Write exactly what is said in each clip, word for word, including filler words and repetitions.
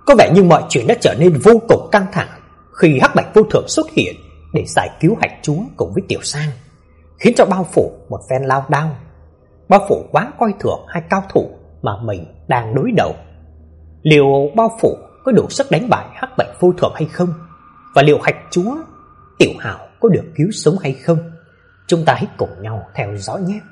Có vẻ như mọi chuyện đã trở nên vô cùng căng thẳng khi Hắc Bạch Vô Thường xuất hiện để giải cứu Hạch Chúa cùng với Tiểu Sang, khiến cho Bao Phủ một phen lao đao. Bao Phủ quá coi thường hai cao thủ mà mình đang đối đầu. Liệu Bao Phủ có đủ sức đánh bại Hắc Bạch Vô Thường hay không? Và liệu Hạch Chúa Tiểu Hào có được cứu sống hay không? Chúng ta hãy cùng nhau theo dõi nhé.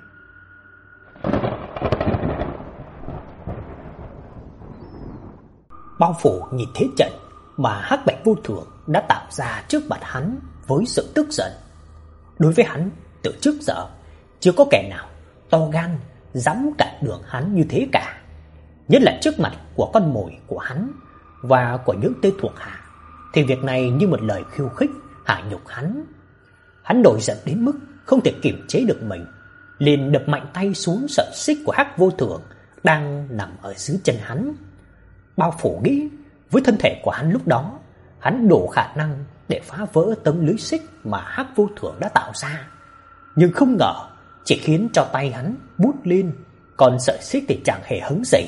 Bao Phủ nhìn thế trận mà Hắc Bạch Vô Thường đã tạo ra trước mặt hắn với sự tức giận. Đối với hắn, từ trước giờ chưa có kẻ nào to gan dám cản đường hắn như thế cả. Nhất là trước mặt của con mồi của hắn và của những tên thuộc hạ, thì việc này như một lời khiêu khích hạ nhục hắn. Hắn nổi giận đến mức không thể kiềm chế được mình, liền đập mạnh tay xuống sợi xích của Hắc Vô Thường đang nằm ở dưới chân hắn. Bao Phủ nghĩ với thân thể của hắn lúc đó, hắn đủ khả năng để phá vỡ tấm lưới xích mà Hắc Vô Thường đã tạo ra. Nhưng không ngờ chỉ khiến cho tay hắn bút lên, còn sợi xích thì chẳng hề hứng gì.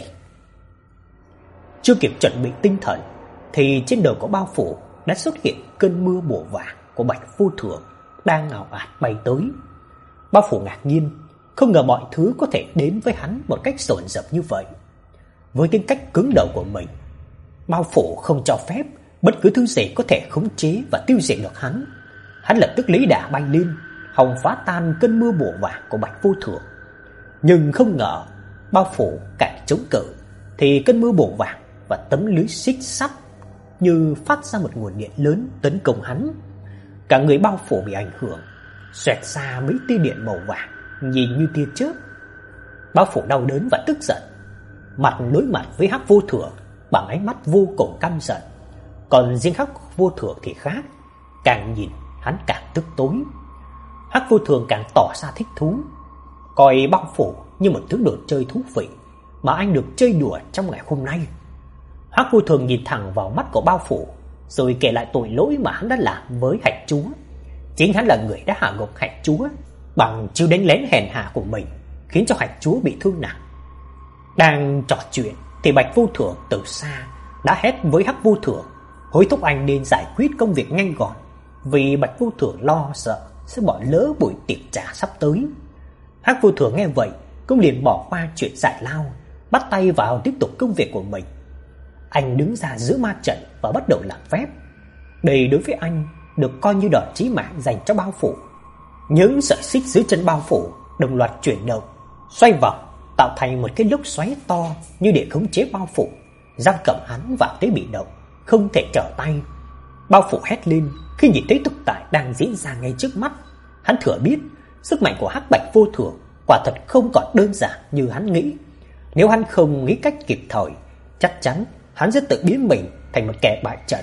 Chưa kịp chuẩn bị tinh thần thì trên đầu của Bao Phủ đã xuất hiện cơn mưa bùa vàng của Bạch Vô Thường đang ào ạt bay tới. Bao Phủ ngạc nhiên, không ngờ mọi thứ có thể đến với hắn một cách dồn dập như vậy. Với tính cách cứng đầu của mình, Bao Phủ không cho phép bất cứ thứ gì có thể khống chế và tiêu diệt được hắn. Hắn lập tức lấy đà bay lên, hòng phá tan cơn mưa bùa vàng của Bạch Vô Thường. Nhưng không ngờ Bao Phủ càng chống cự thì cơn mưa bùa vàng và tấm lưới xích sắt như phát ra một nguồn điện lớn tấn công hắn. Cả người Bao Phủ bị ảnh hưởng, xoẹt ra mấy tia điện màu vàng nhìn như tia chớp. Bao Phủ đau đớn và tức giận, mặt đối mặt với Hắc Vô Thường bằng ánh mắt vô cùng căm giận. Còn riêng Hắc Vô Thường thì khác, càng nhìn hắn càng tức tối. Hắc Vô Thường càng tỏ ra thích thú, coi Bao Phủ như một thứ đồ chơi thú vị mà anh được chơi đùa trong ngày hôm nay. Hắc Vô Thường nhìn thẳng vào mắt của Bao Phủ, rồi kể lại tội lỗi mà hắn đã làm với Hạch Chúa. Chính hắn là người đã hạ gục Hạch Chúa bằng chiêu đánh lén hèn hạ của mình, khiến cho Hạch Chúa bị thương nặng. Đang trò chuyện thì Bạch Vô Thường từ xa đã hét với Hắc Vô Thường, hối thúc anh nên giải quyết công việc nhanh gọn, vì Bạch Vô Thường lo sợ sẽ bỏ lỡ buổi tiệc trà sắp tới. Hắc Vô Thường nghe vậy cũng liền bỏ qua chuyện giải lao, bắt tay vào tiếp tục công việc của mình. Anh đứng ra giữa ma trận và bắt đầu làm phép. Đây đối với anh được coi như đòn chí mạng dành cho Bao Phủ. Những sợi xích dưới chân Bao Phủ đồng loạt chuyển động, xoay vòng, tạo thành một cái lốc xoáy to như để khống chế Bao Phủ, giam cầm hắn vào thế bị động, không thể trở tay. Bao Phủ hét lên khi nhìn thấy thực tại đang diễn ra ngay trước mắt. Hắn thừa biết sức mạnh của Hắc Bạch Vô Thường quả thật không còn đơn giản như hắn nghĩ. Nếu hắn không nghĩ cách kịp thời, chắc chắn hắn sẽ tự biến mình thành một kẻ bại trận.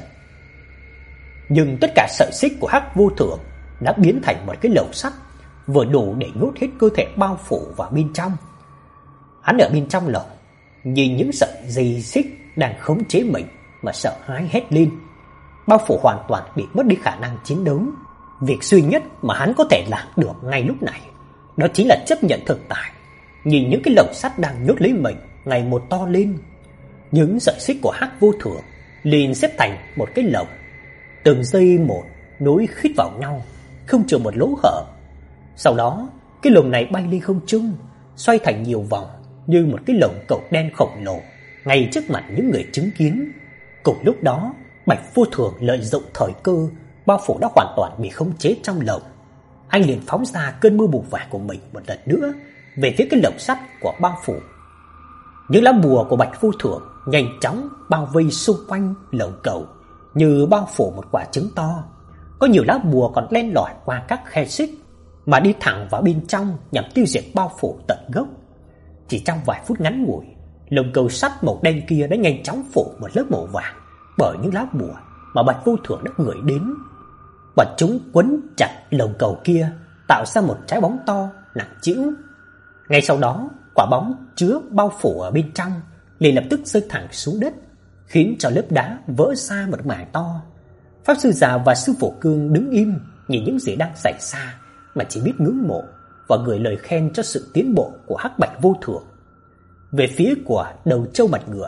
Nhưng tất cả sợi xích của Hắc Vô Thường đã biến thành một cái lồng sắt vừa đủ để nhốt hết cơ thể Bao Phủ vào bên trong. Hắn ở bên trong lồng, nhìn những sợi dây xích đang khống chế mình mà sợ hãi hét lên. Bao Phủ hoàn toàn bị mất đi khả năng chiến đấu. Việc duy nhất mà hắn có thể làm được ngay lúc này đó chính là chấp nhận thực tại, nhìn những cái lồng sắt đang nhốt lấy mình ngày một to lên. Những sợi xích của Hắc Vô Thường liền xếp thành một cái lồng, từng dây một nối khít vào nhau, không chừa một lỗ hở. Sau đó, cái lồng này bay lên không trung, xoay thành nhiều vòng như một cái lồng cầu đen khổng lồ ngay trước mặt những người chứng kiến. Cùng lúc đó, Bạch Vô Thường lợi dụng thời cơ, Bao Phủ đã hoàn toàn bị khống chế trong lồng. Anh liền phóng ra cơn mưa bùa vàng của mình một lần nữa về phía cái lồng sắt của Bao Phủ. Những lá bùa của Bạch Vô Thường nhanh chóng bao vây xung quanh lồng cầu như bao phủ một quả trứng to. Có nhiều lá bùa còn len lỏi qua các khe xích mà đi thẳng vào bên trong nhằm tiêu diệt Bao Phủ tận gốc. Chỉ trong vài phút ngắn ngủi, lồng cầu sắt màu đen kia đã nhanh chóng phủ một lớp màu vàng bởi những lá bùa mà Bạch Vô Thường đã gửi đến. Bọn chúng quấn chặt lồng cầu kia, tạo ra một trái bóng to nặng trĩu. Ngay sau đó, quả bóng chứa Bao Phủ ở bên trong liền lập tức rơi thẳng xuống đất, khiến cho lớp đá vỡ ra một mảng to. Pháp sư già và sư phụ Cương đứng im nhìn những gì đang xảy ra mà chỉ biết ngưỡng mộ và gửi lời khen cho sự tiến bộ của Hắc Bạch Vô Thường. Về phía của Đầu Trâu Mặt Ngựa,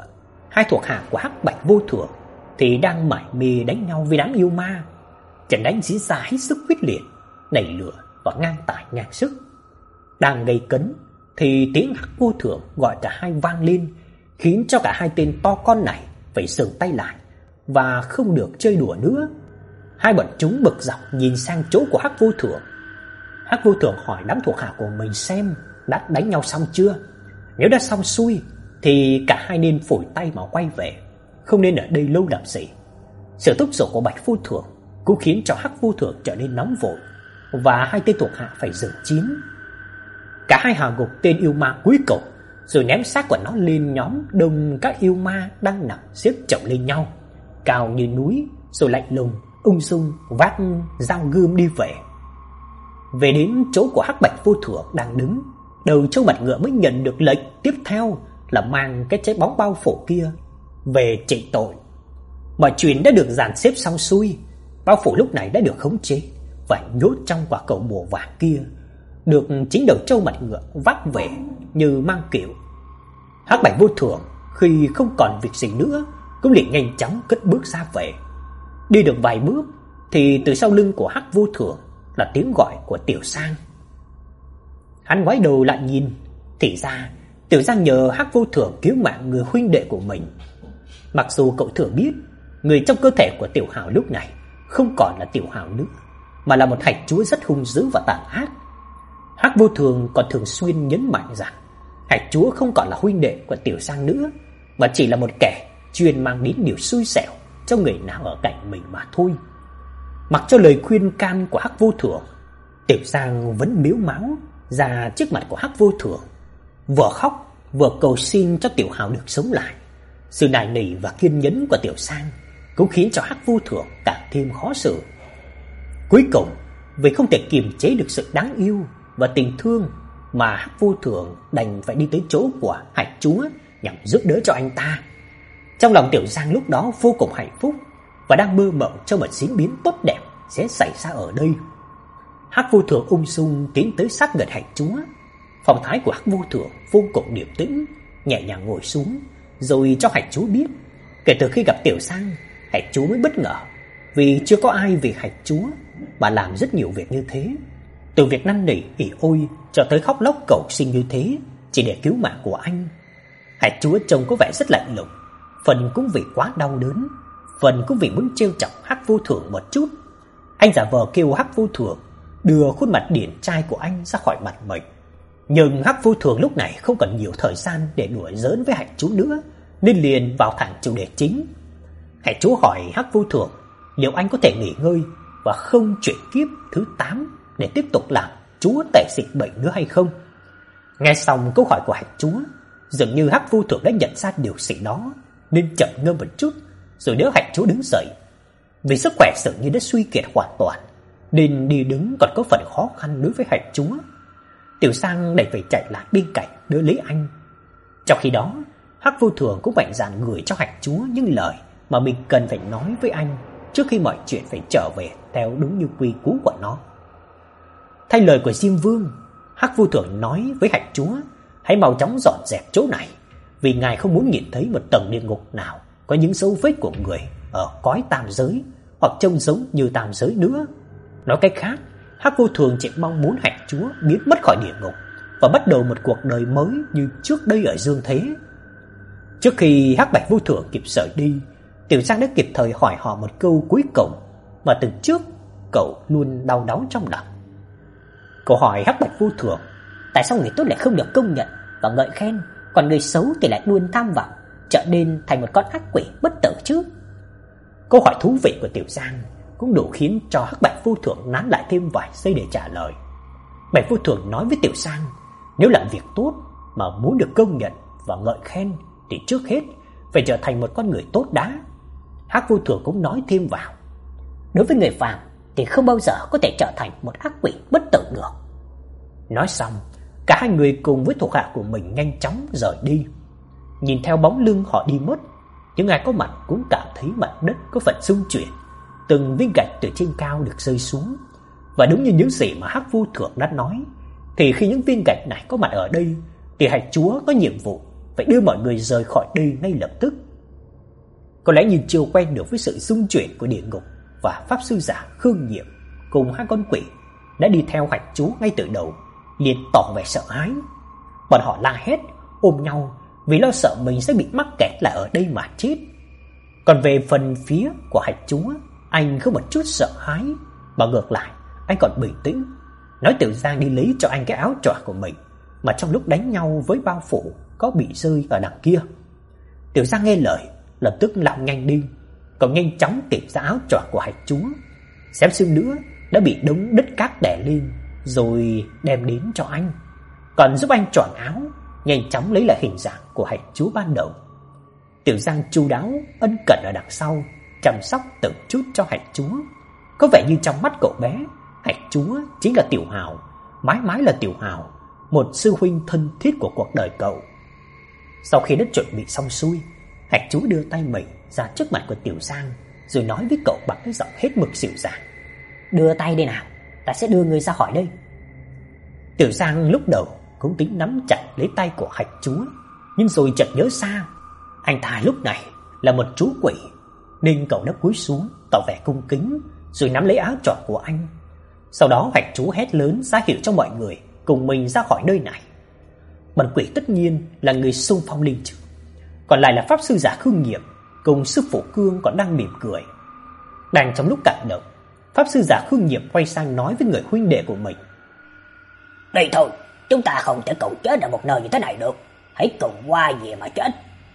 hai thuộc hạ của Hắc Bạch Vô Thường thì đang mải mê đánh nhau với đám yêu ma. Trận đánh diễn ra hết sức quyết liệt, nảy lửa và ngang tài ngang sức. Đang gây cấn thì tiếng Hắc Vô Thường gọi cả hai vang lên, khiến cho cả hai tên to con này phải dừng tay lại và không được chơi đùa nữa. Hai bọn chúng bực dọc nhìn sang chỗ của Hắc Vô Thường. Hắc Vô Thường hỏi đám thuộc hạ của mình xem đã đánh nhau xong chưa. Nếu đã xong xuôi thì cả hai nên phủi tay mà quay về, không nên ở đây lâu làm gì. Sự thúc giục của Bạch Vô Thường cũng khiến cho Hắc Vô Thường trở nên nóng vội, và hai tên thuộc hạ phải dừng chiến. Cả hai hạ gục tên yêu ma cuối cùng, rồi ném xác của nó lên nhóm đông các yêu ma đang nằm xếp chồng lên nhau, cao như núi, rồi lạnh lùng ung dung vác dao gươm đi về. Về đến chỗ của Hắc Bạch Vô Thường đang đứng, Đầu Châu Mặt Ngựa mới nhận được lệnh tiếp theo là mang cái trái bóng bao phủ kia về trị tội. Mọi chuyện đã được dàn xếp xong xuôi, bao phủ lúc này đã được khống chế và nhốt trong quả cầu bùa vàng kia, được chính Đầu Châu Mặt Ngựa vác về như mang kiệu. Hắc Bạch Vô Thường khi không còn việc gì nữa cũng liền nhanh chóng cất bước ra về. Đi được vài bước thì từ sau lưng của Hắc Vô Thường là tiếng gọi của Tiểu Sang. Hắn ngoái đầu lại nhìn, thì ra Tiểu Sang nhờ Hắc Vô Thường cứu mạng người huynh đệ của mình. Mặc dù cậu thừa biết người trong cơ thể của Tiểu Hào lúc này không còn là Tiểu Hào nữa, mà là một hạch chúa rất hung dữ và tàn ác. Hắc Vô Thường còn thường xuyên nhấn mạnh rằng hạch chúa không còn là huynh đệ của Tiểu Sang nữa, mà chỉ là một kẻ chuyên mang đến điều xui xẻo cho người nào ở cạnh mình mà thôi. Mặc cho lời khuyên can của Hắc Vô Thường, Tiểu Sang vẫn mếu máo ra trước mặt của Hắc Vô Thường, vừa khóc vừa cầu xin cho Tiểu Hào được sống lại. Sự nài nỉ và kiên nhẫn của Tiểu Sang cũng khiến cho Hắc Vô Thường càng thêm khó xử. Cuối cùng, vì không thể kiềm chế được sự đáng yêu và tình thương, mà Hắc Vô Thường đành phải đi tới chỗ của hạch chúa nhằm giúp đỡ cho anh ta. Trong lòng Tiểu Sang lúc đó vô cùng hạnh phúc và đang mơ mộng cho một diễn biến tốt đẹp sẽ xảy ra ở đây. Hắc Vô Thường ung dung tiến tới sát gần hạch chúa. Phong thái của Hắc Vô Thường vô cùng điềm tĩnh, nhẹ nhàng ngồi xuống, rồi cho hạch chúa biết. Kể từ khi gặp Tiểu Sang, hạch chúa mới bất ngờ, vì chưa có ai vì hạch chúa mà làm rất nhiều việc như thế. Từ việc năn nỉ ỉ ôi cho tới khóc lóc cầu xin như thế chỉ để cứu mạng của anh. Hạch chúa trông có vẻ rất lạnh lùng, phần cũng vì quá đau đớn, phần cũng vì muốn trêu chọc Hắc Vô Thường một chút. Anh giả vờ kêu Hắc Vô Thường đưa khuôn mặt điển trai của anh ra khỏi mặt mình. Nhưng Hắc Vô Thường lúc này không còn nhiều thời gian để đùa giỡn với hạch chúa nữa, nên liền vào thẳng chủ đề chính. Hạch chúa hỏi Hắc Vô Thường liệu anh có thể nghỉ ngơi và không chuyển kiếp thứ tám để tiếp tục làm chúa tể dịch bệnh nữa hay không. Nghe xong câu hỏi của hạch chúa, dường như Hắc Vô Thường đã nhận ra điều gì đó, nên chậm ngâm một chút rồi đỡ hạch chúa đứng dậy. Vì sức khỏe dường như đã suy kiệt hoàn toàn, nên đi đứng còn có phần khó khăn đối với hạch chúa. Tiểu Sang đành phải chạy lại bên cạnh đỡ lấy anh. Trong khi đó, Hắc Vô Thường cũng mạnh dạn gửi cho hạch chúa những lời mà mình cần phải nói với anh trước khi mọi chuyện phải trở về theo đúng như quy củ của nó. Thay lời của Diêm Vương, Hắc Vô Thường nói với hạch chúa hãy mau chóng dọn dẹp chỗ này, vì ngài không muốn nhìn thấy một tầng địa ngục nào có những dấu vết của người ở cõi tam giới hoặc trông giống như tam giới nữa. Nói cách khác, Hắc Vô Thường chỉ mong muốn hạch chúa biến mất khỏi địa ngục và bắt đầu một cuộc đời mới như trước đây ở dương thế. Trước khi Hắc Bạch Vô Thường kịp rời đi, Tiểu Sang đã kịp thời hỏi họ một câu cuối cùng mà từ trước cậu luôn đau đáu trong lòng. Cậu hỏi Hắc Bạch Vô Thường tại sao người tốt lại không được công nhận và ngợi khen, còn người xấu thì lại luôn tham vọng trở nên thành một con ác quỷ bất tử chứ? Câu hỏi thú vị của Tiểu Sang cũng đủ khiến cho Hắc Bạch Vô Thường nán lại thêm vài giây để trả lời. Bạch Vô Thường nói với Tiểu Sang, nếu làm việc tốt mà muốn được công nhận và ngợi khen thì trước hết phải trở thành một con người tốt đã. Hắc Vô Thường cũng nói thêm vào, đối với người phàm thì không bao giờ có thể trở thành một ác quỷ bất tử được. Nói xong, cả hai người cùng với thuộc hạ của mình nhanh chóng rời đi. Nhìn theo bóng lưng họ đi mất, những ai có mặt cũng cảm thấy mặt đất có phần rung chuyển, từng viên gạch từ trên cao được rơi xuống. Và đúng như những gì mà Hắc Vô Thường đã nói, thì khi những viên gạch này có mặt ở đây, thì hạch chúa có nhiệm vụ phải đưa mọi người rời khỏi đây ngay lập tức. Có lẽ như chưa quen được với sự xung chuyển của địa ngục, và pháp sư giả Khương Nhiệm cùng hai con quỷ đã đi theo Hạch Chú ngay từ đầu liền tỏ vẻ sợ hãi. Bọn họ la hét, ôm nhau vì lo sợ mình sẽ bị mắc kẹt lại ở đây mà chết. Còn về phần phía của Hạch Chú, anh không một chút sợ hãi, mà ngược lại anh còn bình tĩnh, nói Tiểu Giang đi lấy cho anh cái áo choàng của mình mà trong lúc đánh nhau với bao phủ có bị rơi ở đằng kia. Tiểu Giang nghe lời, lập tức lao nhanh đi, cậu nhanh chóng tìm ra áo choàng của Hạch Chú, xém xương nữa đã bị đống đất cát đè lên rồi đem đến cho anh, còn giúp anh choàng áo, nhanh chóng lấy lại hình dạng của Hạch Chú ban đầu. Tiểu Giang chu đáo ân cần ở đằng sau, chăm sóc từng chút cho Hạch Chú. Có vẻ như trong mắt cậu bé, Hạch Chú chính là Tiểu Hào, mãi mãi là Tiểu Hào, một sư huynh thân thiết của cuộc đời cậu. Sau khi đã chuẩn bị xong xuôi, Hạch Chú đưa tay mình ra trước mặt của Tiểu Giang, rồi nói với cậu bằng cái giọng hết mực dịu dàng: "Đưa tay đây nào, ta sẽ đưa người ra khỏi đây." Tiểu Giang lúc đầu cũng tính nắm chặt lấy tay của Hạch Chú, nhưng rồi chợt nhớ ra, anh ta lúc này là một chú quỷ, nên cậu đã cúi xuống tỏ vẻ cung kính, rồi nắm lấy áo choàng của anh. Sau đó Hạch Chú hét lớn ra hiệu cho mọi người cùng mình ra khỏi nơi này. Bọn quỷ tất nhiên là người xung phong lên trước, còn lại là pháp sư giả Khương Nhiệm cùng sư phụ Cương còn đang mỉm cười. Đang trong lúc cảm động, pháp sư giả Khương Nhiệm quay sang nói với người huynh đệ của mình: "Đây thôi, chúng ta không thể cùng chết ở một nơi như thế này được, hãy cùng qua về mà chết."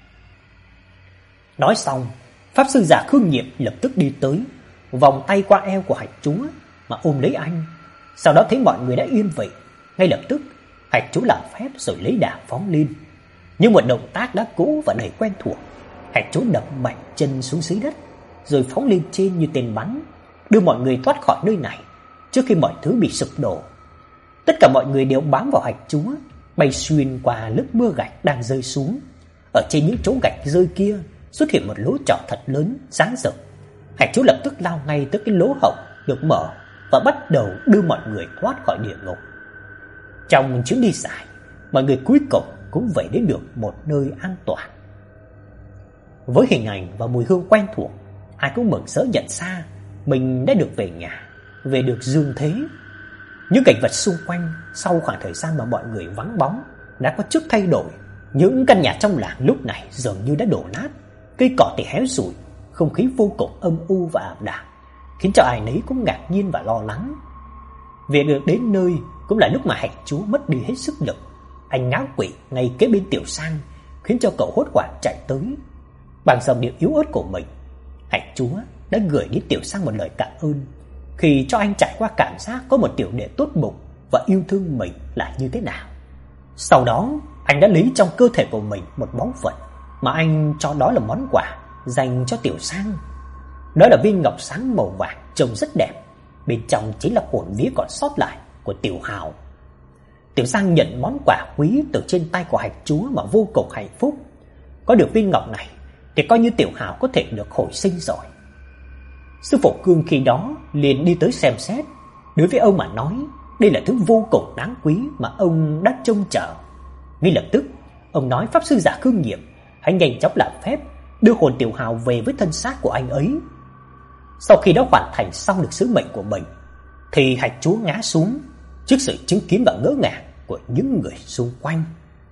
Nói xong, pháp sư giả Khương Nhiệm lập tức đi tới, vòng tay qua eo của Hạch Chú mà ôm lấy anh. Sau đó thấy mọi người đã yên vị, ngay lập tức Hạch Chú làm phép rồi lấy đà phóng lên. Như một động tác đã cũ và đầy quen thuộc, Hạch Chú đập mạnh chân xuống dưới đất, rồi phóng lên trên như tên bắn, đưa mọi người thoát khỏi nơi này trước khi mọi thứ bị sụp đổ. Tất cả mọi người đều bám vào Hạch Chú, bay xuyên qua lớp mưa gạch đang rơi xuống. Ở trên những chỗ gạch rơi kia xuất hiện một lỗ trỏ thật lớn, sáng rực. Hạch Chú lập tức lao ngay tới cái lỗ hổng được mở và bắt đầu đưa mọi người thoát khỏi địa ngục. Trong chuyến đi dài, mọi người cuối cùng cũng về đến được một nơi an toàn. Với hình ảnh và mùi hương quen thuộc, ai cũng mừng rỡ nhận ra mình đã được về nhà, về được dương thế. Những cảnh vật xung quanh sau khoảng thời gian mà mọi người vắng bóng đã có chút thay đổi. Những căn nhà trong làng lúc này dường như đã đổ nát, cây cỏ thì héo rụi, không khí vô cùng âm u và ảm đạm, khiến cho ai nấy cũng ngạc nhiên và lo lắng. Về được đến nơi cũng là lúc mà Hạch Chú mất đi hết sức lực. Anh ngáo quỵ ngay kế bên Tiểu Sang, khiến cho cậu hốt hoảng chạy tới. Bằng giọng điệu yếu ớt của mình, Hạch Chú đã gửi đến Tiểu Sang một lời cảm ơn, khi cho anh trải qua cảm giác có một tiểu đệ tốt bụng và yêu thương mình là như thế nào. Sau đó, anh đã lấy trong cơ thể của mình một báu vật mà anh cho đó là món quà dành cho Tiểu Sang. Đó là viên ngọc sáng màu vàng trông rất đẹp, bên trong chính là hồn vía còn sót lại của Tiểu Hào. Tiểu Sang nhận món quà quý từ trên tay của Hạch Chú mà vô cùng hạnh phúc. Có được viên ngọc này thì coi như Tiểu Hào có thể được hồi sinh rồi. Sư phụ Cương khi đó liền đi tới xem xét. Đối với ông mà nói, đây là thứ vô cùng đáng quý mà ông đã trông chờ. Ngay lập tức, ông nói pháp sư giả Khương Nhiệm hãy nhanh chóng làm phép đưa hồn Tiểu Hào về với thân xác của anh ấy. Sau khi đã hoàn thành xong được sứ mệnh của mình, thì Hạch Chú ngã xuống trước sự chứng kiến và ngỡ ngàng của những người xung quanh.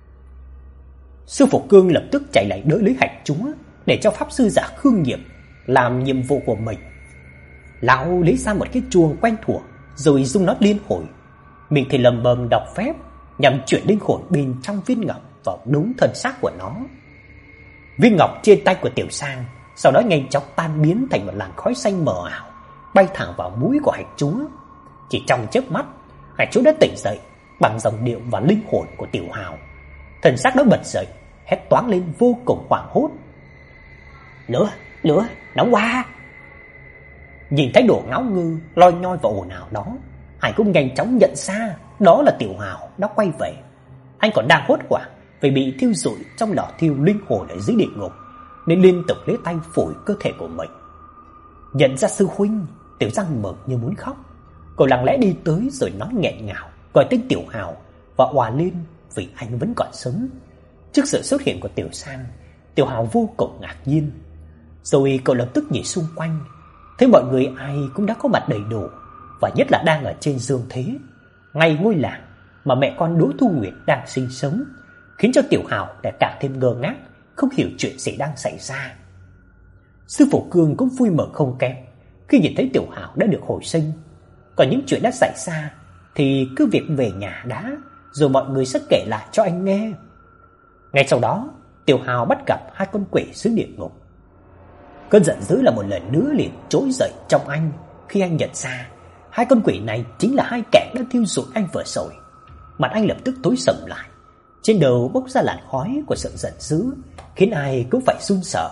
Sư phụ Cương lập tức chạy lại đỡ lấy Hạch Chú để cho pháp sư giả Khương Nhiệm làm nhiệm vụ của mình. Lão lấy ra một cái chuông quen thuộc rồi rung nó liên hồi, mình thì lầm bầm đọc phép nhằm chuyển linh hồn bên trong viên ngọc vào đúng thân xác của nó. Viên ngọc trên tay của Tiểu Sang sau đó nhanh chóng tan biến thành một làn khói xanh mờ ảo, bay thẳng vào mũi của Hạch Chú. Chỉ trong chớp mắt, Hạch Chú đã tỉnh dậy bằng dòng điệu và linh hồn của Tiểu Hào. Thân xác đó bật dậy, hét toáng lên vô cùng hoảng hốt: "Lửa, lửa, nóng quá!" Nhìn thấy đồ ngáo ngư loi nhoi và ồn ào đó, Hải cũng nhanh chóng nhận ra đó là Tiểu Hào đã quay về. Anh còn đang hốt hoảng vì bị thiêu rụi trong lò thiêu linh hồn ở dưới địa ngục, nên liên tục lấy tay phủi cơ thể của mình. Nhận ra sư huynh, Tiểu Giang mừng như muốn khóc. Cô lặng lẽ đi tới rồi nói nghẹn ngào gọi tên Tiểu Hào và òa lên vì anh vẫn còn sống. Trước sự xuất hiện của Tiểu Sang, Tiểu Hào vô cùng ngạc nhiên. Rồi cậu lập tức nhìn xung quanh, thấy mọi người ai cũng đã có mặt đầy đủ, và nhất là đang ở trên dương thế, ngay ngôi làng mà mẹ con Đỗ Thu Nguyệt đang sinh sống, khiến cho Tiểu Hào lại càng thêm ngơ ngác, không hiểu chuyện gì đang xảy ra. Sư phụ Cương cũng vui mừng không kém khi nhìn thấy Tiểu Hào đã được hồi sinh. Còn những chuyện đã xảy ra thì cứ việc về nhà đã, rồi mọi người sẽ kể lại cho anh nghe. Ngay sau đó, Tiểu Hào bắt gặp hai con quỷ dưới địa ngục. Cơn giận dữ là một lần nữa liền trỗi dậy trong anh khi anh nhận ra hai con quỷ này chính là hai kẻ đã thiêu rụi anh vừa rồi. Mặt anh lập tức tối sầm lại, trên đầu bốc ra làn khói của sự giận dữ, khiến ai cũng phải run sợ.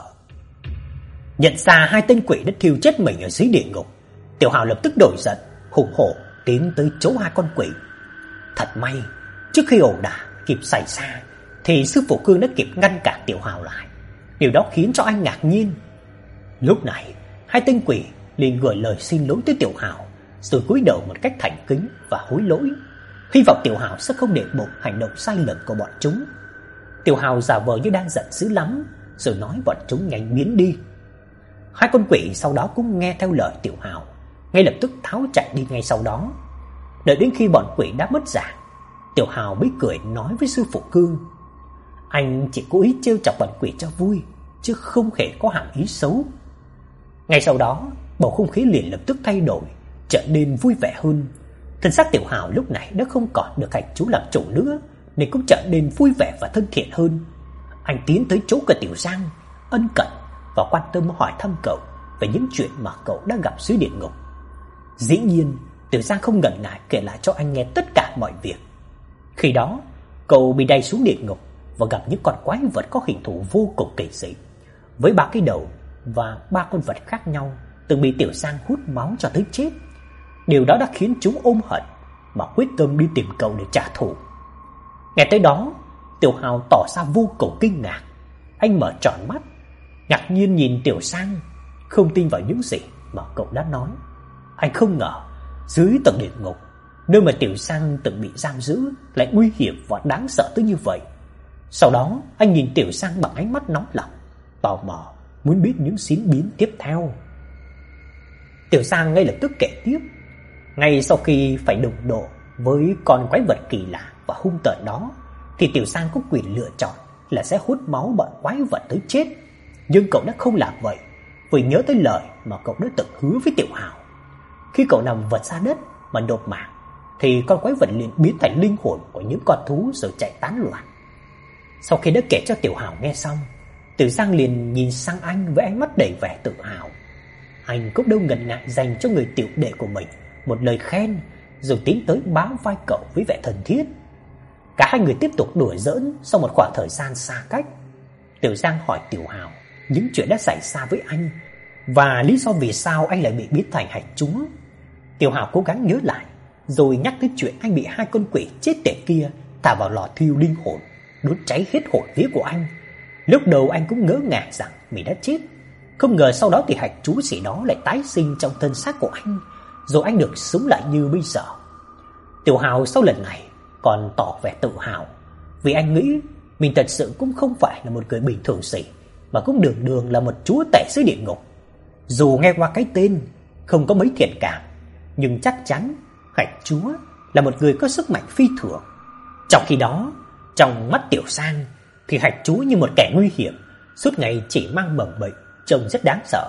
Nhận ra hai tên quỷ đã thiêu chết mình ở dưới địa ngục, Tiểu Hào lập tức nổi giận, hùng hổ tiến tới chỗ hai con quỷ. Thật may, trước khi ẩu đả kịp xảy ra thì sư phụ Cương đã kịp ngăn cản Tiểu Hào lại. Điều đó khiến cho anh ngạc nhiên. Lúc này, hai tên quỷ liền gửi lời xin lỗi tới Tiểu Hào, rồi cúi đầu một cách thành kính và hối lỗi, hy vọng Tiểu Hào sẽ không để bụng hành động sai lầm của bọn chúng. Tiểu Hào giả vờ như đang giận dữ lắm, rồi nói bọn chúng nhanh biến đi. Hai con quỷ sau đó cũng nghe theo lời Tiểu Hào, ngay lập tức tháo chạy đi ngay sau đó. Đợi đến khi bọn quỷ đã mất dạng, Tiểu Hào mới cười nói với sư phụ Cương: "Anh chỉ cố ý trêu chọc bọn quỷ cho vui, chứ không hề có hàm ý xấu." Ngay sau đó, bầu không khí liền lập tức thay đổi, trở nên vui vẻ hơn. Thân xác Tiểu Hào lúc này đã không còn được Hạnh Chú làm chủ nữa, nên cũng trở nên vui vẻ và thân thiện hơn. Anh tiến tới chỗ của Tiểu Giang, ân cần và quan tâm hỏi thăm cậu về những chuyện mà cậu đã gặp dưới địa ngục. Dĩ nhiên, Tiểu Giang không ngần ngại kể lại cho anh nghe tất cả mọi việc. Khi đó, cậu bị đày xuống địa ngục và gặp những con quái vật có hình thù vô cùng kỳ dị, với ba cái đầu và ba con vật khác nhau, từng bị Tiểu Giang hút máu cho tới chết. Điều đó đã khiến chúng ôm hận mà quyết tâm đi tìm cậu để trả thù. Nghe tới đó, Tiểu Hào tỏ ra vô cùng kinh ngạc. Anh mở tròn mắt, ngạc nhiên nhìn Tiểu Giang, không tin vào những gì mà cậu đã nói. Anh không ngờ dưới tầng địa ngục, nơi mà Tiểu Giang từng bị giam giữ, lại nguy hiểm và đáng sợ tới như vậy. Sau đó, anh nhìn Tiểu Giang bằng ánh mắt nóng lòng, tò mò muốn biết những diễn biến tiếp theo. Tiểu Giang ngay lập tức kể tiếp. Ngay sau khi phải đụng độ với con quái vật kỳ lạ và hung tợn đó, thì Tiểu Giang có quyền lựa chọn là sẽ hút máu bọn quái vật tới chết. Nhưng cậu đã không làm vậy, vì nhớ tới lời mà cậu đã từng hứa với Tiểu Hào. Khi cậu nằm vật ra đất mà nộp mạng, thì con quái vật liền biến thành linh hồn của những con thú rồi chạy tán loạn. Sau khi đã kể cho Tiểu Hào nghe xong, Tiểu Giang liền nhìn sang anh với ánh mắt đầy vẻ tự hào. Anh cũng đâu ngần ngại dành cho người tiểu đệ của mình một lời khen, rồi tiến tới bám vai cậu với vẻ thân thiết. Cả hai người tiếp tục đùa giỡn sau một khoảng thời gian xa cách. Tiểu Giang hỏi Tiểu Hào những chuyện đã xảy ra với anh và lý do vì sao anh lại bị biến thành hạch chúa. Tiểu Hào cố gắng nhớ lại, rồi nhắc tới chuyện anh bị hai con quỷ chết tiệt kia thả vào lò thiêu linh hồn, đốt cháy hết hồn vía của anh. Lúc đầu anh cũng ngỡ ngàng rằng mình đã chết, không ngờ sau đó thì hạch chúa gì đó lại tái sinh trong thân xác của anh, rồi anh được sống lại như bây giờ. Tiểu Hào sau lần này còn tỏ vẻ tự hào, vì anh nghĩ mình thật sự cũng không phải là một người bình thường gì, mà cũng đường đường là một chúa tể dưới địa ngục. Dù nghe qua cái tên không có mấy thiện cảm, nhưng chắc chắn hạch chúa là một người có sức mạnh phi thường. Trong khi đó, trong mắt Tiểu Giang thì hạch chúa như một kẻ nguy hiểm, suốt ngày chỉ mang mầm bệnh, trông rất đáng sợ.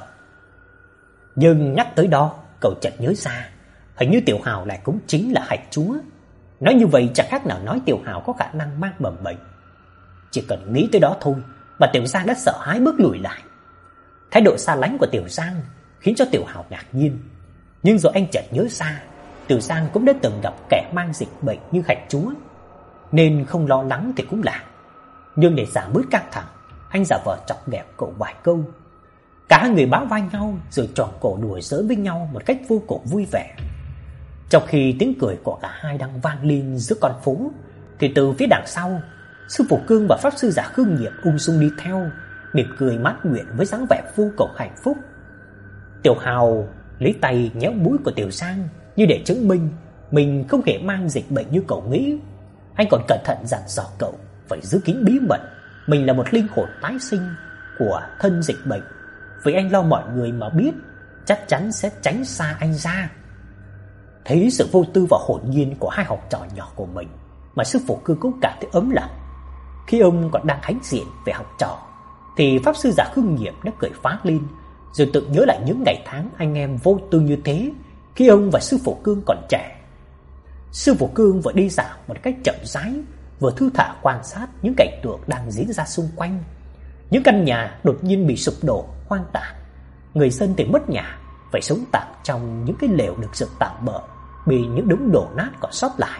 Nhưng nhắc tới đó, cậu chợt nhớ ra, hình như Tiểu Hào lại cũng chính là hạch chúa. Nói như vậy chẳng khác nào nói Tiểu Hào có khả năng mang mầm bệnh. Chỉ cần nghĩ tới đó thôi mà Tiểu Giang đã sợ hãi bước lùi lại. Thái độ xa lánh của Tiểu Giang khiến cho Tiểu Hào ngạc nhiên. Nhưng rồi anh chợt nhớ ra, Tiểu Giang cũng đã từng gặp kẻ mang dịch bệnh như hạch chúa, nên không lo lắng thì cũng là. Nhưng để giảm bớt căng thẳng, anh giả vờ chọc ghẹo cậu vài câu. Cả hai người bám vai nhau rồi tròn cổ đùa giỡn với nhau một cách vô cùng vui vẻ. Trong khi tiếng cười của cả hai đang vang lên giữa con phố, thì từ phía đằng sau, sư phụ Cương và pháp sư giả Khương Nhiệm ung dung đi theo, mỉm cười mát nguyện với dáng vẻ vô cùng hạnh phúc. Tiểu Hào lấy tay nhéo mũi của Tiểu Giang như để chứng minh mình không hề mang dịch bệnh như cậu nghĩ. Anh còn cẩn thận dặn dò cậu phải giữ kín bí mật mình là một linh hồn tái sinh của thân dịch bệnh, vì anh lo mọi người mà biết chắc chắn sẽ tránh xa anh ra. Thấy sự vô tư và hồn nhiên của hai học trò nhỏ của mình mà sư phụ Cương cũng cảm thấy ấm lòng. Khi ông còn đang hãnh diện về học trò thì pháp sư Giả Khương Nghiệm đã cười phá lên, rồi tự nhớ lại những ngày tháng anh em vô tư như thế khi ông và sư phụ Cương còn trẻ. Sư phụ Cương vừa đi dạo một cách chậm rãi, vừa thư thả quan sát những cảnh tượng đang diễn ra xung quanh. Những căn nhà đột nhiên bị sụp đổ, hoang tàn. Người dân thì mất nhà, phải sống tạm trong những cái lều được dựng tạm bợ, bị những đống đổ nát còn sót lại.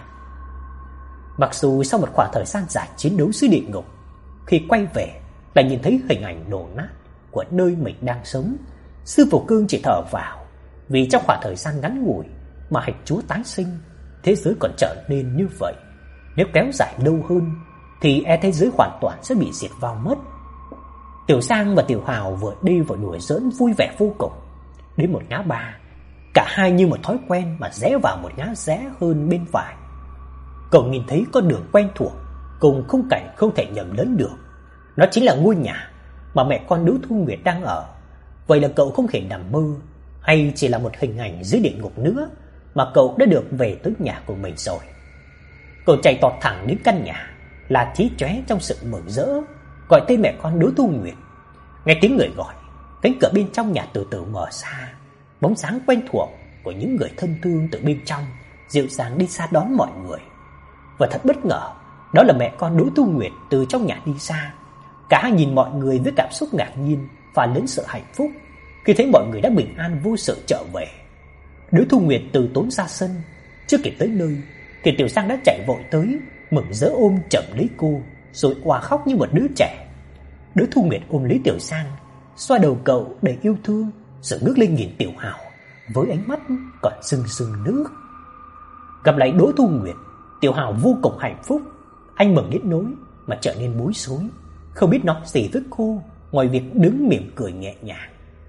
Mặc dù sau một khoảng thời gian dài chiến đấu dưới địa ngục, khi quay về lại nhìn thấy hình ảnh đổ nát của nơi mình đang sống, sư phụ Cương chỉ thở vào, vì trong khoảng thời gian ngắn ngủi mà hạch chúa tái sinh, thế giới còn trở nên như vậy. Nếu kéo dài lâu hơn thì e thế giới hoàn toàn sẽ bị diệt vong mất. Tiểu Sang và Tiểu Hào vừa đi vừa đùa giỡn vui vẻ vô cùng. Đến một ngã ba, cả hai như một thói quen mà rẽ vào một ngã rẽ hơn bên phải. Cậu nhìn thấy con đường quen thuộc cùng khung cảnh không thể nhầm lẫn được. Nó chính là ngôi nhà mà mẹ con Đỗ Thu Nguyệt đang ở. Vậy là cậu không hề nằm mơ, hay chỉ là một hình ảnh dưới địa ngục nữa, mà cậu đã được về tới nhà của mình rồi. Cậu chạy tọt thẳng đến căn nhà, là chí chóe trong sự mừng rỡ, gọi tên mẹ con Đỗ Thu Nguyệt. Nghe tiếng người gọi, cánh cửa bên trong nhà từ từ mở ra. Bóng dáng quen thuộc của những người thân thương từ bên trong dịu dàng đi ra đón mọi người. Và thật bất ngờ, đó là mẹ con Đỗ Thu Nguyệt từ trong nhà đi ra. Cả hai nhìn mọi người với cảm xúc ngạc nhiên và lớn sự hạnh phúc khi thấy mọi người đã bình an vô sự trở về. Đỗ Thu Nguyệt từ tốn ra sân, chưa kịp tới nơi thì Tiểu Sang đã chạy vội tới, mừng rỡ ôm chầm lấy cô, rồi òa khóc như một đứa trẻ. Đỗ Thu Nguyệt ôm lấy Tiểu Sang, xoa đầu cậu đầy yêu thương, rồi ngước lên nhìn Tiểu Hào với ánh mắt còn rưng rưng nước. Gặp lại Đỗ Thu Nguyệt, Tiểu Hào vô cùng hạnh phúc. Anh mừng đến nỗi mà trở nên bối rối, không biết nói gì với cô ngoài việc đứng mỉm cười nhẹ nhàng.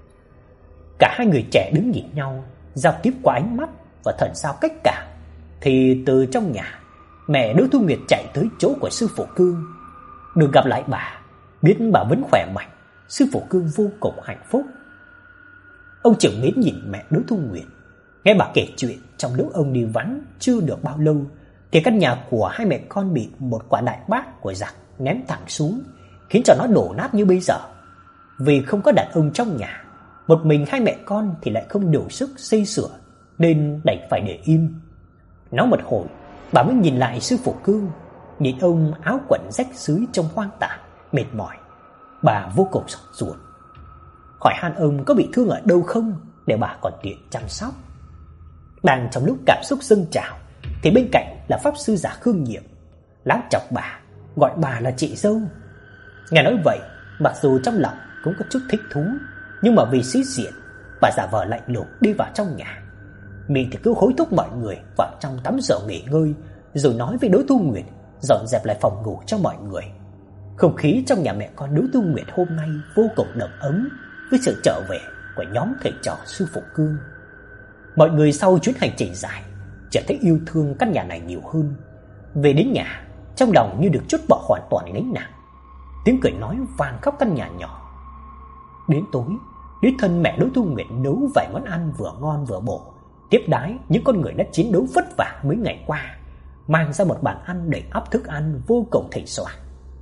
Cả hai người trẻ đứng nhìn nhau, giao tiếp qua ánh mắt và thần giao cách cảm, thì từ trong nhà, mẹ Đỗ Thu Nguyệt chạy tới chỗ của sư phụ Cương. Được gặp lại bà, biết bà vẫn khỏe mạnh, sư phụ Cương vô cùng hạnh phúc. Ông trìu mến nhìn mẹ Đỗ Thu Nguyệt, nghe bà kể chuyện trong lúc ông đi vắng chưa được bao lâu thì căn nhà của hai mẹ con bị một quả đại bác của giặc ném thẳng xuống, khiến cho nó đổ nát như bây giờ. Vì không có đàn ông trong nhà, một mình hai mẹ con thì lại không đủ sức xây sửa, nên đành phải để im. Nói một hồi, bà mới nhìn lại sư phụ Cương, nhìn ông áo quần rách rưới trông hoang tàn, mệt mỏi. Bà vô cùng xót ruột, hỏi han ông có bị thương ở đâu không để bà còn tiện chăm sóc. Đang trong lúc cảm xúc dâng trào thì bên cạnh là pháp sư Giả Khương Nghiệm, láo chọc bà, gọi bà là chị dâu. Nghe nói vậy, mặc dù trong lòng cũng có chút thích thú, nhưng mà vì sĩ diện, bà giả vờ lạnh lùng đi vào trong nhà. Mình thì cứ hối thúc mọi người vào trong tắm rửa nghỉ ngơi, rồi nói với Đỗ Thu Nguyệt dọn dẹp lại phòng ngủ cho mọi người. Không khí trong nhà mẹ con Đỗ Thu Nguyệt hôm nay vô cùng đầm ấm với sự trở về của nhóm thầy trò sư phụ Cương. Mọi người sau chuyến hành trình dài trở thấy yêu thương căn nhà này nhiều hơn. Về đến nhà, trong lòng như được trút bỏ hoàn toàn gánh nặng. Tiếng cười nói vang khắp căn nhà nhỏ. Đến tối, đích thân mẹ Đỗ Thu Nguyệt nấu vài món ăn vừa ngon vừa bổ, tiếp đái những con người đã chiến đấu vất vả mấy ngày qua, mang ra một bàn ăn đầy ắp thức ăn vô cùng thịnh soạn.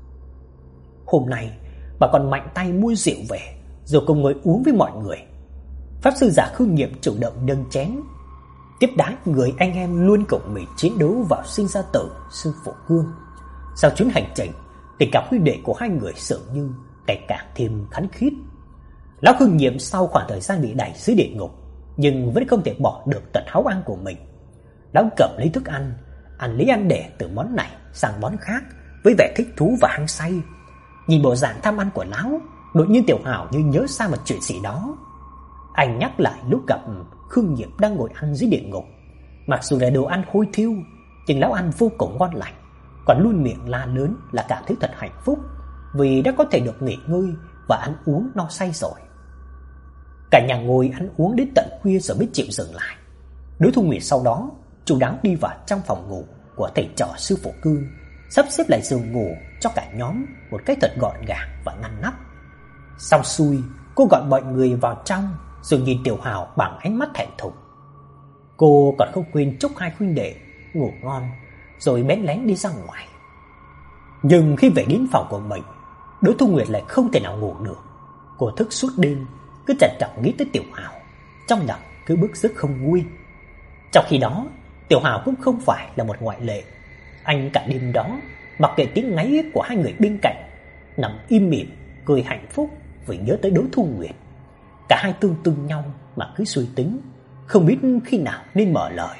Hôm nay, bà còn mạnh tay mua rượu về, rồi cùng ngồi uống với mọi người. Pháp sư Giả Khương Nghiệm chủ động nâng chén, tiếp đái người anh em luôn cùng mình chiến đấu vào sinh ra tử sư phụ Cương. Sau chuyến hành trình, tình cảm huynh đệ của hai người dường như ngày càng thêm khăng khít. Lão Khương Nghiệm sau khoảng thời gian bị đày dưới địa ngục, nhưng vẫn không thể bỏ được tật háu ăn của mình. Lão cầm lấy thức ăn, ăn lấy ăn để từ món này sang món khác với vẻ thích thú và hăng say. Nhìn bộ dạng tham ăn của lão, đột nhiên Tiểu Hào như nhớ ra một chuyện gì đó. Anh nhắc lại lúc gặp Khương Nghiệm đang ngồi ăn dưới địa ngục. Mặc dù là đồ ăn hôi thiêu, nhưng lão ăn vô cùng ngon lành, còn luôn miệng la lớn là cảm thấy thật hạnh phúc vì đã có thể được nghỉ ngơi và ăn uống no say rồi. Cả nhà ngồi ăn uống đến tận khuya rồi mới chịu dừng lại. Đỗ Thu Nguyệt sau đó chu đáo đi vào trong phòng ngủ của thầy trò sư phụ Cương, sắp xếp lại giường ngủ cho cả nhóm một cách thật gọn gàng và ngăn nắp. Xong xuôi, cô gọi mọi người vào trong rồi nhìn Tiểu Hào bằng ánh mắt thẹn thùng. Cô còn không quên chúc hai huynh đệ ngủ ngon rồi bén lén đi ra ngoài. Nhưng khi về đến phòng của mình, Đỗ Thu Nguyệt lại không thể nào ngủ được. Cô thức suốt đêm, cứ chằn chọc nghĩ tới Tiểu Hào, trong lòng cứ bức rứt không nguôi. Trong khi đó, Tiểu Hào cũng không phải là một ngoại lệ. Anh cả đêm đó mặc kệ tiếng ngáy của hai người bên cạnh, nằm im miệng cười hạnh phúc vì nhớ tới Đỗ Thu Nguyệt. Cả hai tương tư nhau mà cứ suy tính, không biết khi nào nên mở lời.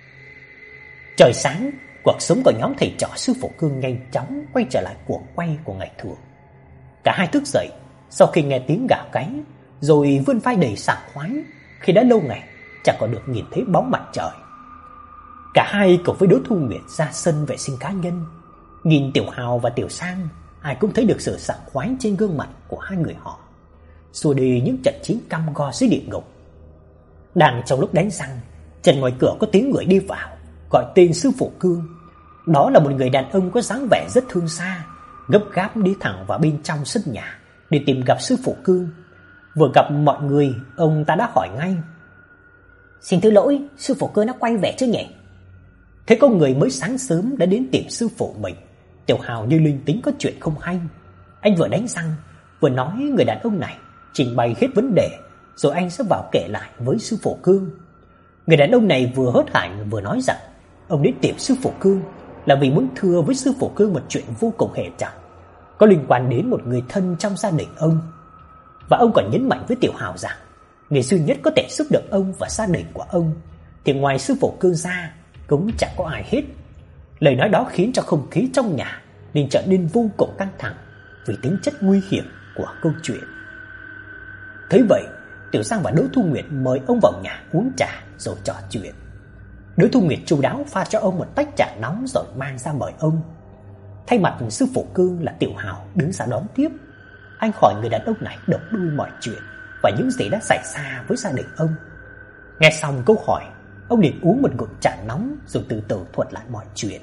Trời sáng, cuộc sống của nhóm thầy trò sư phụ Cương nhanh chóng quay trở lại cuồng quay của ngày thường. Cả hai thức dậy sau khi nghe tiếng gà gáy, rồi vươn vai đầy sảng khoái khi đã lâu ngày chẳng còn được nhìn thấy bóng mặt trời. Cả hai cùng với Đỗ Thu Nguyệt ra sân vệ sinh cá nhân. Nhìn Tiểu Hào và Tiểu Sang, ai cũng thấy được sự sảng khoái trên gương mặt của hai người họ, xua đi những trận chiến căm go dưới địa ngục. Đang trong lúc đánh răng, trần ngoài cửa có tiếng người đi vào, gọi tên sư phụ Cương. Đó là một người đàn ông có dáng vẻ rất thương xa, gấp gáp đi thẳng vào bên trong sân nhà để tìm gặp sư phụ Cương. Vừa gặp mọi người, ông ta đã hỏi ngay: "Xin thứ lỗi, sư phụ Cương đã quay về chưa nhỉ?" Thế có người mới sáng sớm đã đến tìm sư phụ mình, Tiểu Hào như linh tính có chuyện không hay. Anh vừa đánh răng, vừa nói người đàn ông này trình bày hết vấn đề, rồi anh sẽ vào kể lại với sư phụ Cương. Người đàn ông này vừa hớt hải vừa nói rằng ông đến tìm sư phụ Cương là vì muốn thưa với sư phụ Cương một chuyện vô cùng hệ trọng, có liên quan đến một người thân trong gia đình ông. Và ông còn nhấn mạnh với Tiểu Hào rằng người duy nhất có thể giúp được ông và gia đình của ông thì ngoài sư phụ Cương ra cũng chẳng có ai hết. Lời nói đó khiến cho không khí trong nhà nên trở nên vô cùng căng thẳng vì tính chất nguy hiểm của câu chuyện. Thấy vậy, Tiểu Sang và Đỗ Thu Nguyệt mời ông vào nhà uống trà rồi trò chuyện. Đỗ Thu Nguyệt chu đáo pha cho ông một tách trà nóng rồi mang ra mời ông. Thay mặt sư phụ Cương là Tiểu Hào đứng ra đón tiếp. Anh hỏi người đàn ông này đầu đuôi mọi chuyện và những gì đã xảy ra với gia đình ông. Nghe xong câu hỏi, ông liền uống một ngụm trà nóng rồi từ từ thuật lại mọi chuyện.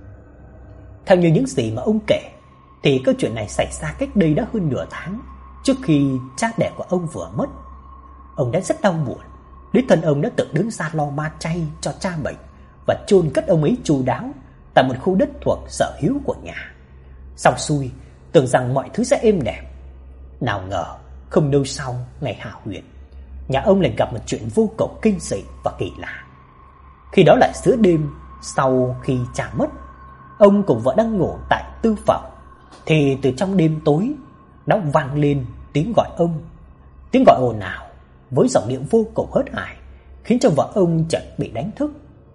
Theo như những gì mà ông kể thì câu chuyện này xảy ra cách đây đã hơn nửa tháng, trước khi cha đẻ của ông vừa mất. Ông đã rất đau buồn, đích thân ông đã tự đứng ra lo ma chay cho cha mình và chôn cất ông ấy chu đáo tại một khu đất thuộc sở hữu của nhà. Xong xuôi, tưởng rằng mọi thứ sẽ êm đẹp. Nào ngờ, không lâu sau ngày hạ huyệt, nhà ông lại gặp một chuyện vô cùng kinh dị và kỳ lạ. Khi đó là giữa đêm, sau khi cha mất, ông cùng vợ đang ngủ tại tư phòng, thì từ trong đêm tối đã vang lên tiếng gọi ông. Tiếng gọi ồn ào với giọng điệu vô cùng hớt hải, khiến cho vợ ông chợt bị đánh thức.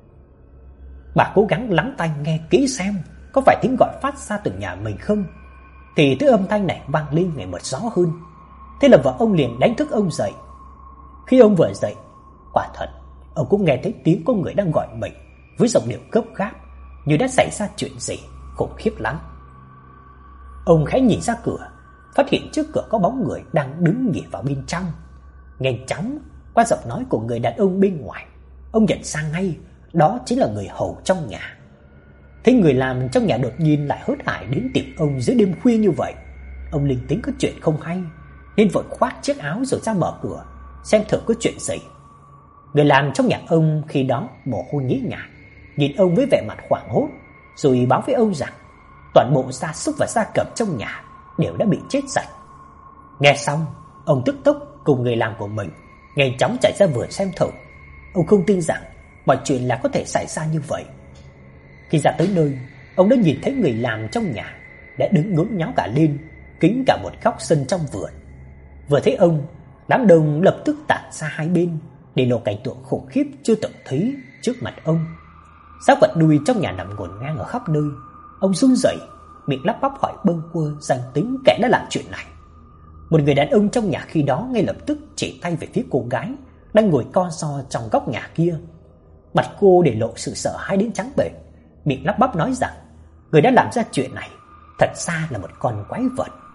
Bà cố gắng lắng tai nghe kỹ xem có phải tiếng gọi phát ra từ nhà mình không, thì thứ âm thanh này vang lên ngày một rõ hơn. Thế là vợ ông liền đánh thức ông dậy. Khi ông vừa dậy, quả thật ông cũng nghe thấy tiếng có người đang gọi mình với giọng điệu gấp gáp, như đã xảy ra chuyện gì khủng khiếp lắm. Ông khẽ nhìn ra cửa, phát hiện trước cửa có bóng người đang đứng nhìn vào bên trong. Nhanh chóng, qua giọng nói của người đàn ông bên ngoài, ông nhận ra ngay đó chính là người hầu trong nhà. Thấy người làm trong nhà đột nhiên lại hớt hải đến tìm ông giữa đêm khuya như vậy, ông linh tính có chuyện không hay nên vội khoác chiếc áo rồi ra mở cửa xem thử có chuyện gì. Người làm trong nhà ông khi đó mồ hôi nhễ nhại, nhìn ông với vẻ mặt hoảng hốt, rồi báo với ông rằng toàn bộ gia súc và gia cầm trong nhà đều đã bị chết sạch. Nghe xong, ông tức tốc cùng người làm của mình nhanh chóng chạy ra vườn xem thử. Ông không tin rằng mọi chuyện là có thể xảy ra như vậy. Khi ra tới nơi, ông đã nhìn thấy người làm trong nhà đã đứng nhốn nháo cả lên, kín cả một góc sân trong vườn. Vừa thấy ông, đám đông lập tức tản ra hai bên để lộ cảnh tượng khủng khiếp chưa từng thấy trước mặt ông. Xác vật nuôi trong nhà nằm ngổn ngang ở khắp nơi. Ông run rẩy, miệng lắp bắp hỏi bâng quơ danh tính kẻ đã làm chuyện này. Một người đàn ông trong nhà khi đó ngay lập tức chỉ tay về phía cô gái đang ngồi co ro trong góc nhà kia. Mặt cô để lộ sự sợ hãi đến trắng bệch, miệng lắp bắp nói rằng người đã làm ra chuyện này thật ra là một con quái vật.